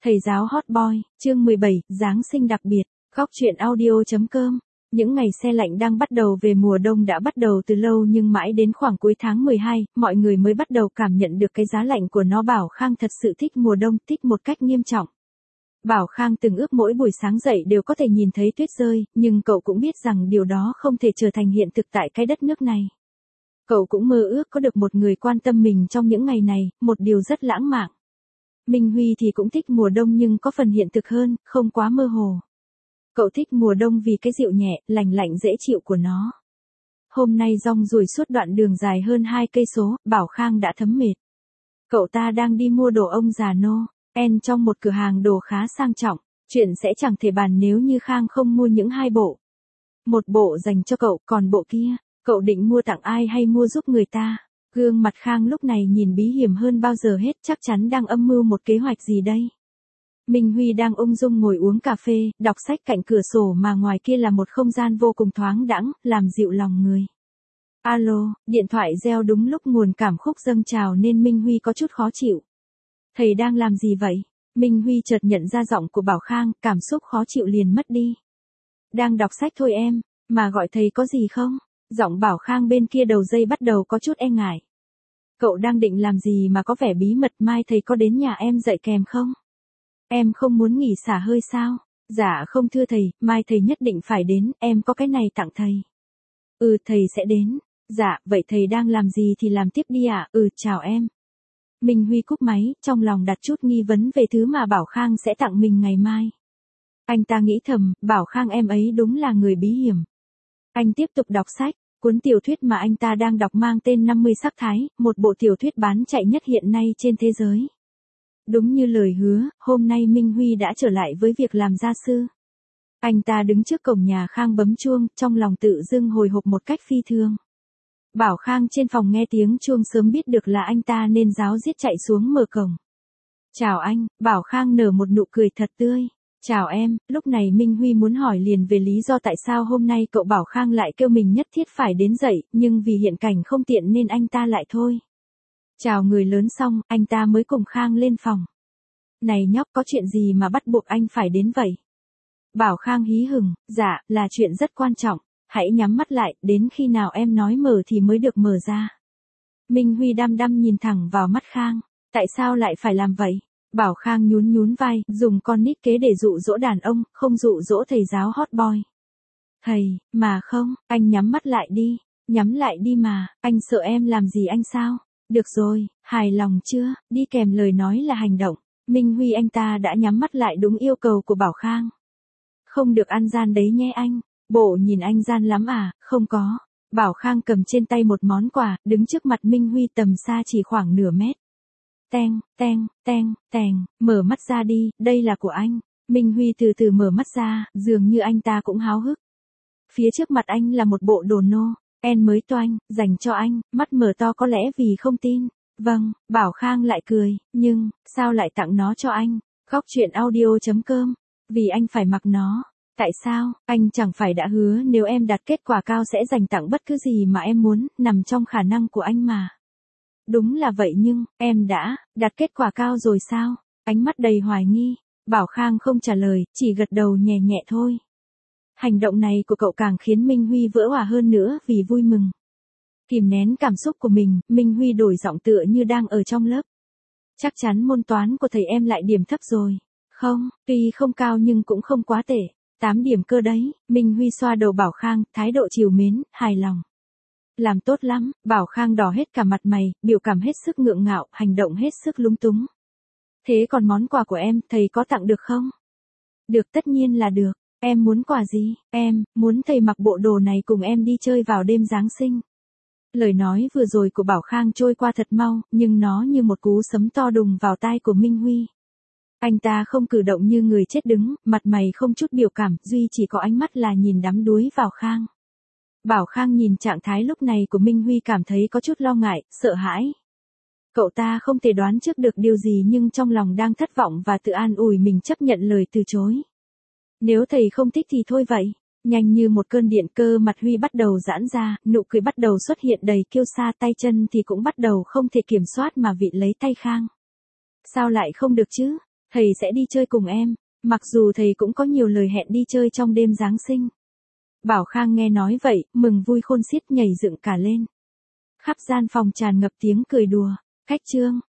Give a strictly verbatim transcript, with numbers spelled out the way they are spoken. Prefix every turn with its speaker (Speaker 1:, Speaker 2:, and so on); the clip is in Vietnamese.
Speaker 1: Thầy giáo hot boy, chương mười bảy, Giáng sinh đặc biệt, góc truyện audio.com. Những ngày se lạnh đang bắt đầu về mùa đông đã bắt đầu từ lâu nhưng mãi đến khoảng cuối tháng mười hai, mọi người mới bắt đầu cảm nhận được cái giá lạnh của nó. Bảo Khang thật sự thích mùa đông, thích một cách nghiêm trọng. Bảo Khang từng ước mỗi buổi sáng dậy đều có thể nhìn thấy tuyết rơi, nhưng cậu cũng biết rằng điều đó không thể trở thành hiện thực tại cái đất nước này. Cậu cũng mơ ước có được một người quan tâm mình trong những ngày này, một điều rất lãng mạn. Minh Huy thì cũng thích mùa đông nhưng có phần hiện thực hơn, không quá mơ hồ. Cậu thích mùa đông vì cái dịu nhẹ, lành lạnh dễ chịu của nó. Hôm nay rong ruổi suốt đoạn đường dài hơn hai cây số, Bảo Khang đã thấm mệt. Cậu ta đang đi mua đồ ông già Noel trong một cửa hàng đồ khá sang trọng. Chuyện sẽ chẳng thể bàn nếu như Khang không mua những hai bộ. Một bộ dành cho cậu, còn bộ kia, cậu định mua tặng ai hay mua giúp người ta? Gương mặt Khang lúc này nhìn bí hiểm hơn bao giờ hết, chắc chắn đang âm mưu một kế hoạch gì đây. Minh Huy đang ung dung ngồi uống cà phê, đọc sách cạnh cửa sổ mà ngoài kia là một không gian vô cùng thoáng đãng, làm dịu lòng người. Alo, điện thoại reo đúng lúc nguồn cảm xúc dâng trào nên Minh Huy có chút khó chịu. Thầy đang làm gì vậy? Minh Huy chợt nhận ra giọng của Bảo Khang, cảm xúc khó chịu liền mất đi. Đang đọc sách thôi em, mà gọi thầy có gì không? Giọng Bảo Khang bên kia đầu dây bắt đầu có chút e ngại. Cậu đang định làm gì mà có vẻ bí mật, mai thầy có đến nhà em dạy kèm không? Em không muốn nghỉ xả hơi sao? Dạ không thưa thầy, mai thầy nhất định phải đến, em có cái này tặng thầy. Ừ thầy sẽ đến. Dạ, vậy thầy đang làm gì thì làm tiếp đi ạ. À? Ừ, chào em. Minh Huy cúp máy, trong lòng đặt chút nghi vấn về thứ mà Bảo Khang sẽ tặng mình ngày mai. Anh ta nghĩ thầm, Bảo Khang em ấy đúng là người bí hiểm. Anh tiếp tục đọc sách, cuốn tiểu thuyết mà anh ta đang đọc mang tên năm mươi sắc thái, một bộ tiểu thuyết bán chạy nhất hiện nay trên thế giới. Đúng như lời hứa, hôm nay Minh Huy đã trở lại với việc làm gia sư. Anh ta đứng trước cổng nhà Khang bấm chuông, trong lòng tự dưng hồi hộp một cách phi thường. Bảo Khang trên phòng nghe tiếng chuông sớm biết được là anh ta nên ráo riết chạy xuống mở cổng. Chào anh, Bảo Khang nở một nụ cười thật tươi. Chào em, lúc này Minh Huy muốn hỏi liền về lý do tại sao hôm nay cậu Bảo Khang lại kêu mình nhất thiết phải đến dậy, nhưng vì hiện cảnh không tiện nên anh ta lại thôi. Chào người lớn xong, anh ta mới cùng Khang lên phòng. Này nhóc, có chuyện gì mà bắt buộc anh phải đến vậy? Bảo Khang hí hửng, dạ, là chuyện rất quan trọng, hãy nhắm mắt lại, đến khi nào em nói mở thì mới được mở ra. Minh Huy đăm đăm nhìn thẳng vào mắt Khang, tại sao lại phải làm vậy? Bảo Khang nhún nhún vai, dùng con nít kế để dụ dỗ đàn ông, không dụ dỗ thầy giáo hot boy. Thầy, mà không, anh nhắm mắt lại đi, nhắm lại đi mà, anh sợ em làm gì anh sao? Được rồi, hài lòng chưa, đi kèm lời nói là hành động. Minh Huy anh ta đã nhắm mắt lại đúng yêu cầu của Bảo Khang. Không được ăn gian đấy nhé anh, bộ nhìn anh gian lắm à, không có. Bảo Khang cầm trên tay một món quà, đứng trước mặt Minh Huy tầm xa chỉ khoảng nửa mét. Teng, teng, teng, teng, mở mắt ra đi, đây là của anh. Minh Huy từ từ mở mắt ra, dường như anh ta cũng háo hức. Phía trước mặt anh là một bộ đồ Noel mới toanh, dành cho anh, mắt mở to có lẽ vì không tin. Vâng, Bảo Khang lại cười, nhưng, sao lại tặng nó cho anh? Góc truyện audio.com, vì anh phải mặc nó. Tại sao, anh chẳng phải đã hứa nếu em đạt kết quả cao sẽ dành tặng bất cứ gì mà em muốn, nằm trong khả năng của anh mà. Đúng là vậy nhưng, em đã, đạt kết quả cao rồi sao? Ánh mắt đầy hoài nghi, Bảo Khang không trả lời, chỉ gật đầu nhẹ nhẹ thôi. Hành động này của cậu càng khiến Minh Huy vỡ òa hơn nữa vì vui mừng. Kìm nén cảm xúc của mình, Minh Huy đổi giọng tựa như đang ở trong lớp. Chắc chắn môn toán của thầy em lại điểm thấp rồi. Không, tuy không cao nhưng cũng không quá tệ. tám điểm cơ đấy, Minh Huy xoa đầu Bảo Khang, thái độ trìu mến, hài lòng. Làm tốt lắm, Bảo Khang đỏ hết cả mặt mày, biểu cảm hết sức ngượng ngạo, hành động hết sức lúng túng. Thế còn món quà của em, thầy có tặng được không? Được, tất nhiên là được. Em muốn quà gì? Em, muốn thầy mặc bộ đồ này cùng em đi chơi vào đêm Giáng sinh. Lời nói vừa rồi của Bảo Khang trôi qua thật mau, nhưng nó như một cú sấm to đùng vào tai của Minh Huy. Anh ta không cử động như người chết đứng, mặt mày không chút biểu cảm, duy chỉ có ánh mắt là nhìn đắm đuối vào Khang. Bảo Khang nhìn trạng thái lúc này của Minh Huy cảm thấy có chút lo ngại, sợ hãi. Cậu ta không thể đoán trước được điều gì nhưng trong lòng đang thất vọng và tự an ủi mình chấp nhận lời từ chối. Nếu thầy không thích thì thôi vậy. Nhanh như một cơn điện cơ mặt Huy bắt đầu giãn ra, nụ cười bắt đầu xuất hiện đầy kiêu sa, tay chân thì cũng bắt đầu không thể kiểm soát mà vịn lấy tay Khang. Sao lại không được chứ? Thầy sẽ đi chơi cùng em, mặc dù thầy cũng có nhiều lời hẹn đi chơi trong đêm Giáng sinh. Bảo Khang nghe nói vậy, mừng vui khôn xiết nhảy dựng cả lên. Khắp gian phòng tràn ngập tiếng cười đùa. Khách Trương,